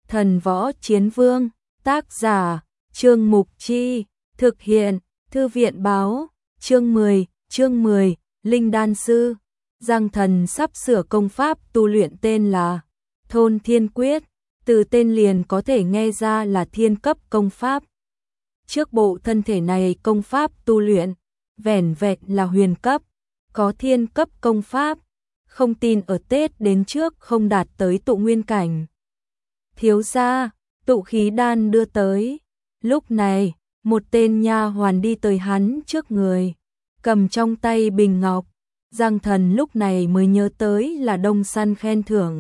Thần Võ Chiến Vương, tác giả, Trương Mục Chi, thực hiện, Thư viện báo, chương 10, Linh Đan Sư. Giang Thần sắp sửa công pháp tu luyện tên là Thôn Thiên Quyết, từ tên liền có thể nghe ra là thiên cấp công pháp. Trước bộ thân thể này công pháp tu luyện, vẻn vẹn là huyền cấp, có thiên cấp công pháp, không tin ở Tết đến trước không đạt tới tụ nguyên cảnh. Thiếu gia, tụ khí đan đưa tới. Lúc này, một tên nha hoàn đi tới hắn trước người, cầm trong tay bình ngọc. Giang Thần lúc này mới nhớ tới là Đông Săn khen thưởng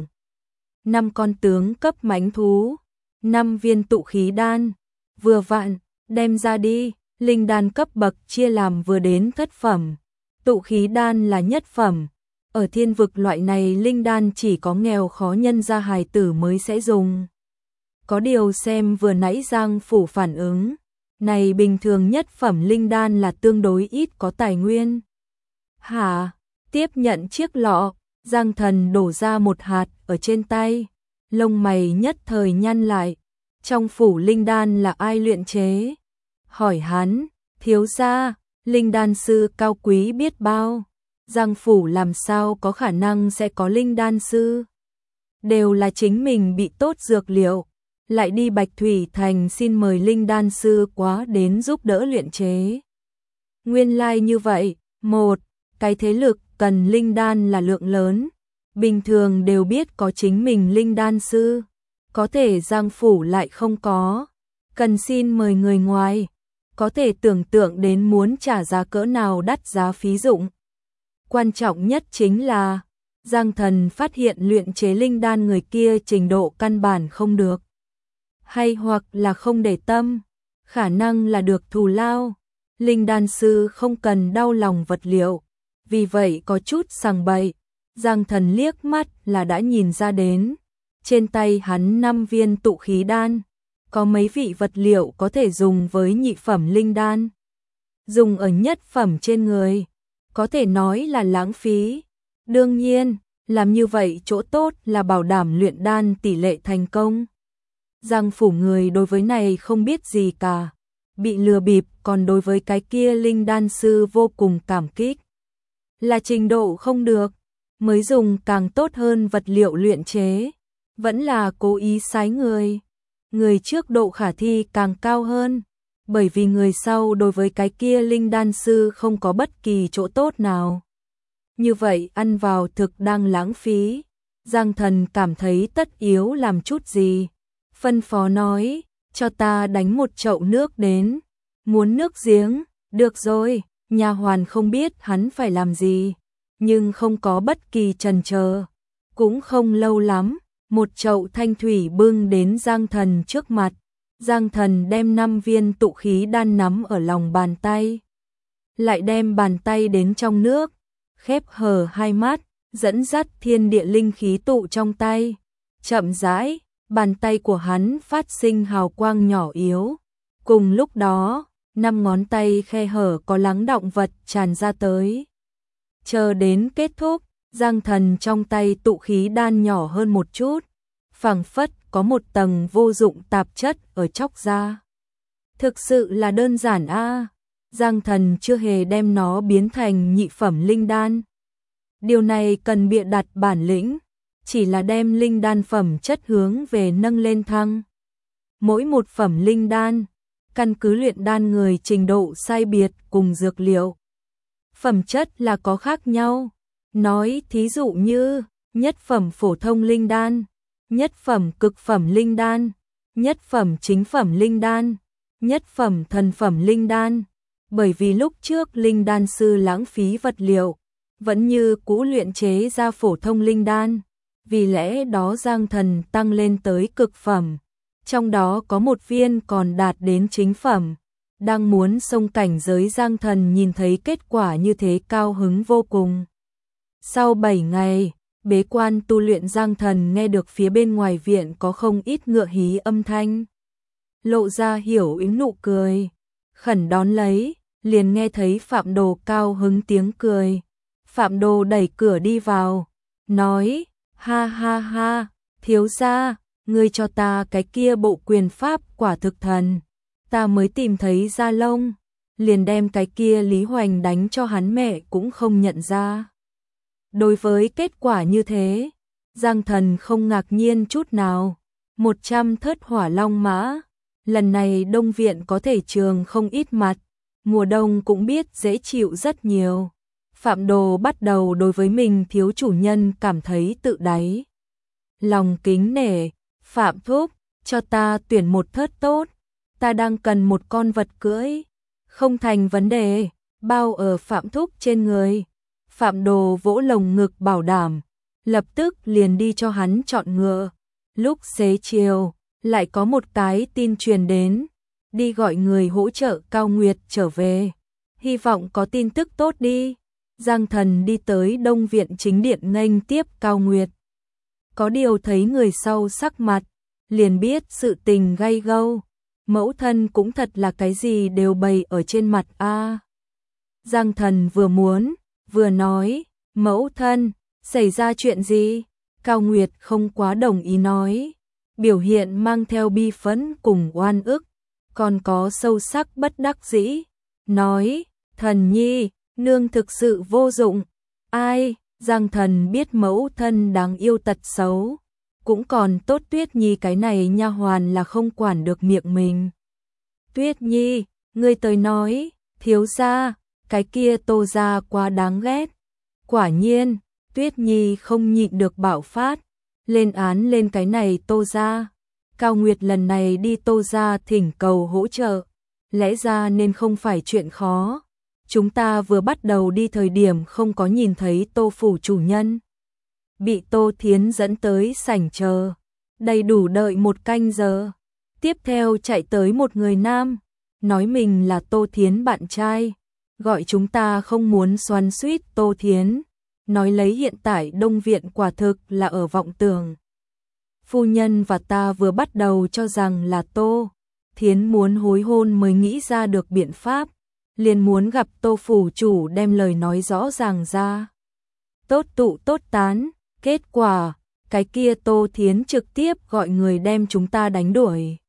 5 con tướng cấp mãnh thú, 5 viên tụ khí đan, vừa vặn, đem ra đi. Linh đan cấp bậc chia làm vừa đến thất phẩm, tụ khí đan là nhất phẩm. Ở thiên vực loại này linh đan chỉ có nghèo khó nhân gia hài tử mới sẽ dùng. Có điều xem vừa nãy Giang phủ phản ứng, này bình thường nhất phẩm linh đan là tương đối ít có tài nguyên. Hả? Tiếp nhận chiếc lọ, Giang Thần đổ ra một hạt ở trên tay, lông mày nhất thời nhăn lại. Trong phủ linh đan là ai luyện chế? Hỏi hắn, thiếu gia, linh đan sư cao quý biết bao. Giang phủ làm sao có khả năng sẽ có linh đan sư? Đều là chính mình bị tốt dược liệu, lại đi Bạch Thủy Thành xin mời linh đan sư quá đến giúp đỡ luyện chế. Nguyên lai như vậy, một cái thế lực cần linh đan là lượng lớn, bình thường đều biết có chính mình linh đan sư, có thể Giang phủ lại không có, cần xin mời người ngoài, có thể tưởng tượng đến muốn trả giá cỡ nào đắt giá phí dụng. Quan trọng nhất chính là, Giang Thần phát hiện luyện chế linh đan người kia trình độ căn bản không được. Hay hoặc là không để tâm, khả năng là được thù lao. Linh đan sư không cần đau lòng vật liệu, vì vậy có chút sằng bậy. Giang Thần liếc mắt là đã nhìn ra đến. Trên tay hắn 5 viên tụ khí đan, có mấy vị vật liệu có thể dùng với nhị phẩm linh đan. Dùng ở nhất phẩm trên người, có thể nói là lãng phí. Đương nhiên, làm như vậy chỗ tốt là bảo đảm luyện đan tỷ lệ thành công. Giang phủ người đối với này không biết gì cả, bị lừa bịp, còn đối với cái kia linh đan sư vô cùng cảm kích. Là trình độ không được, mới dùng càng tốt hơn vật liệu luyện chế, vẫn là cố ý sái người. Người trước độ khả thi càng cao hơn, bởi vì người sau đối với cái kia linh đan sư không có bất kỳ chỗ tốt nào. Như vậy ăn vào thực đang lãng phí. Giang Thần cảm thấy tất yếu làm chút gì. Phân phó nói, cho ta đánh một chậu nước đến. Muốn nước giếng? Được rồi. Nha hoàn không biết hắn phải làm gì, nhưng không có bất kỳ chần chờ. Cũng không lâu lắm, một chậu thanh thủy bưng đến Giang Thần trước mặt. Giang Thần đem 5 viên tụ khí đan nắm ở lòng bàn tay, lại đem bàn tay đến trong nước, khép hờ hai mắt, dẫn dắt thiên địa linh khí tụ trong tay. Chậm rãi, bàn tay của hắn phát sinh hào quang nhỏ yếu. Cùng lúc đó, 5 ngón tay khe hở có lắng động vật tràn ra tới. Chờ đến kết thúc, Giang Thần trong tay tụ khí đan nhỏ hơn một chút, phảng phất có một tầng vô dụng tạp chất ở chóc ra. Thực sự là đơn giản a. Giang Thần chưa hề đem nó biến thành nhị phẩm linh đan. Điều này cần bịa đặt bản lĩnh, chỉ là đem linh đan phẩm chất hướng về nâng lên thăng. Mỗi một phẩm linh đan, căn cứ luyện đan người trình độ sai biệt cùng dược liệu, phẩm chất là có khác nhau. Nói thí dụ như, nhất phẩm phổ thông linh đan, nhất phẩm cực phẩm linh đan, nhất phẩm chính phẩm linh đan, nhất phẩm thần phẩm linh đan. Bởi vì lúc trước linh đan sư lãng phí vật liệu, vẫn như cũ luyện chế ra phổ thông linh đan, vì lẽ đó Giang Thần tăng lên tới cực phẩm, trong đó có một viên còn đạt đến chính phẩm. Đang muốn xông cảnh giới Giang Thần nhìn thấy kết quả như thế cao hứng vô cùng. Sau 7 ngày, bế quan tu luyện, Giang Thần nghe được phía bên ngoài viện có không ít ngựa hí âm thanh. Lộ ra hiểu ý nụ cười, khẩn đón lấy, liền nghe thấy Phạm Đồ cao hứng tiếng cười. Phạm Đồ đẩy cửa đi vào, nói, ha ha ha, thiếu gia, ngươi cho ta cái kia bộ quyền pháp quả thực thần, ta mới tìm thấy Gia Long, liền đem cái kia Lý Hoành đánh cho hắn mẹ cũng không nhận ra. Đối với kết quả như thế, Giang Thần không ngạc nhiên chút nào. 100 thớt hỏa long mã, lần này Đông Viện có thể trường không ít mặt, mùa đông cũng biết dễ chịu rất nhiều. Phạm Đồ bắt đầu đối với mình thiếu chủ nhân cảm thấy tự đáy lòng kính nể. Phạm Thúc, cho ta tuyển một thớt tốt, ta đang cần một con vật cưỡi. Không thành vấn đề, bao ở Phạm Thúc trên người. Phạm Đồ vỗ lồng ngực bảo đảm, lập tức liền đi cho hắn chọn ngựa. Lúc xế chiều, lại có một cái tin truyền đến, đi gọi người hỗ trợ Cao Nguyệt trở về. Hy vọng có tin tức tốt đi. Giang Thần đi tới Đông Viện chính điện nghênh tiếp Cao Nguyệt. Có điều thấy người sau sắc mặt, liền biết sự tình gay gâu. Mẫu thân cũng thật là cái gì đều bày ở trên mặt a. Giang Thần vừa muốn, vừa nói, mẫu thân, xảy ra chuyện gì? Cao Nguyệt không quá đồng ý nói, biểu hiện mang theo bi phẫn cùng oan ức, còn có sâu sắc bất đắc dĩ, nói, Thần nhi, nương thực sự vô dụng. Ai? Giang Thần biết mẫu thân đáng yêu tật xấu, cũng còn tốt Tuyết Nhi cái này nha hoàn là không quản được miệng mình. Tuyết Nhi, ngươi tới nói, thiếu gia, cái kia Tô gia quá đáng ghét. Quả nhiên, Tuyết Nhi không nhịn được bạo phát, lên án lên cái này Tô gia. Cao Nguyệt lần này đi Tô gia thỉnh cầu hỗ trợ, lẽ ra nên không phải chuyện khó. Chúng ta vừa bắt đầu đi thời điểm không có nhìn thấy Tô phủ chủ nhân. Bị Tô Thiến dẫn tới sảnh chờ, đầy đủ đợi 1 canh giờ. Tiếp theo chạy tới một người nam, nói mình là Tô Thiến bạn trai, gọi chúng ta không muốn xoắn xuýt Tô Thiến, nói lấy hiện tại Đông Viện quả thực là ở vọng tưởng. Phu nhân và ta vừa bắt đầu cho rằng là Tô Thiến muốn hối hôn mới nghĩ ra được biện pháp, liền muốn gặp Tô phủ chủ đem lời nói rõ ràng ra. Tốt tụ tốt tán, kết quả, cái kia Tô Thiến trực tiếp gọi người đem chúng ta đánh đuổi.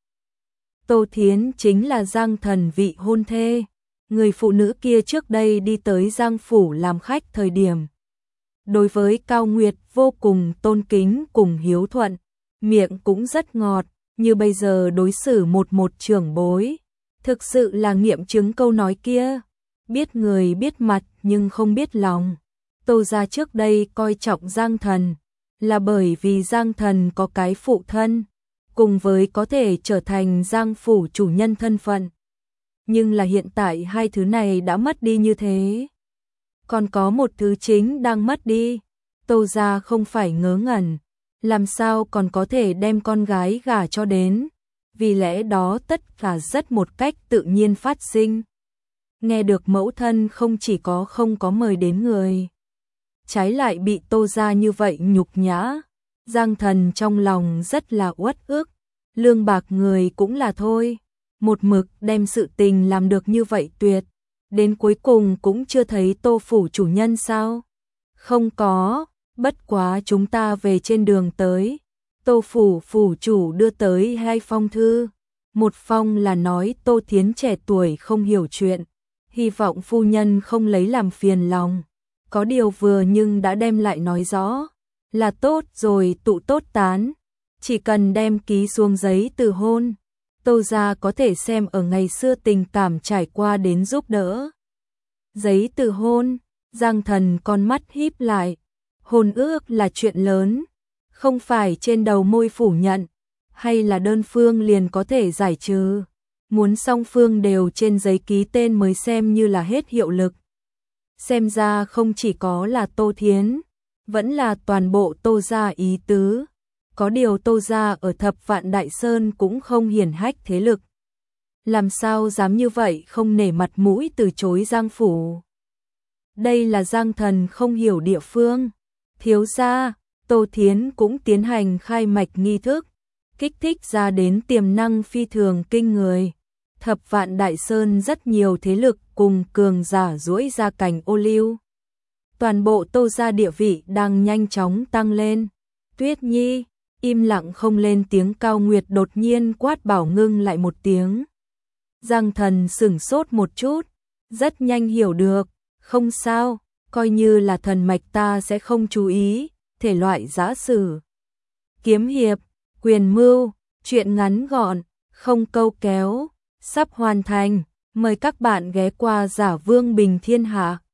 Tô Thiến chính là Giang Thần vị hôn thê, người phụ nữ kia trước đây đi tới Giang phủ làm khách thời điểm. Đối với Cao Nguyệt vô cùng tôn kính cùng hiếu thuận, miệng cũng rất ngọt, như bây giờ đối xử một trưởng bối. Thực sự là nghiệm chứng câu nói kia, biết người biết mặt nhưng không biết lòng. Tô gia trước đây coi trọng Giang Thần, là bởi vì Giang Thần có cái phụ thân, cùng với có thể trở thành Giang phủ chủ nhân thân phận. Nhưng là hiện tại hai thứ này đã mất đi như thế. Còn có một thứ chính đang mất đi, Tô gia không phải ngớ ngẩn, làm sao còn có thể đem con gái gả cho đến. Vì lẽ đó tất cả rất một cách tự nhiên phát sinh. Nghe được mẫu thân không chỉ có không có mời đến người, trái lại bị Tô gia như vậy nhục nhã. Giang Thần trong lòng rất là uất ức, lương bạc người cũng là thôi, một mực đem sự tình làm được như vậy tuyệt, đến cuối cùng cũng chưa thấy Tô phủ chủ nhân sao? Không có, bất quá chúng ta về trên đường tới, Tô phủ phủ chủ đưa tới 2 phong thư, một phong là nói Tô Thiến trẻ tuổi không hiểu chuyện, hy vọng phu nhân không lấy làm phiền lòng. Có điều vừa nhưng đã đem lại nói rõ, là tốt rồi tụ tốt tán, chỉ cần đem ký xuống giấy từ hôn, Tô gia có thể xem ở ngày xưa tình cảm trải qua đến giúp đỡ. Giấy từ hôn, Giang Thần con mắt híp lại, hôn ước là chuyện lớn, không phải trên đầu môi phủ nhận, hay là đơn phương liền có thể giải trừ, muốn song phương đều trên giấy ký tên mới xem như là hết hiệu lực. Xem ra không chỉ có là Tô Thiến, vẫn là toàn bộ Tô gia ý tứ. Có điều Tô gia ở Thập Vạn Đại Sơn cũng không hiển hách thế lực. Làm sao dám như vậy không nể mặt mũi từ chối Giang phủ. Đây là Giang Thần không hiểu địa phương. Thiếu gia, Tô Thiến cũng tiến hành khai mạch nghi thức, kích thích ra đến tiềm năng phi thường kinh người. Thập Vạn Đại Sơn rất nhiều thế lực cùng cường giả duỗi ra cành ô liu. Toàn bộ Tô gia địa vị đang nhanh chóng tăng lên. Tuyết Nhi, im lặng không lên tiếng. Cao Nguyệt đột nhiên quát bảo ngưng lại một tiếng. Giang Thần sửng sốt một chút, rất nhanh hiểu được, không sao, coi như là thần mạch ta sẽ không chú ý, thể loại giã sử. Kiếm hiệp, quyền mưu, truyện ngắn gọn, không câu kéo, sắp hoàn thành, mời các bạn ghé qua Giả Vương Bình Thiên Hạ.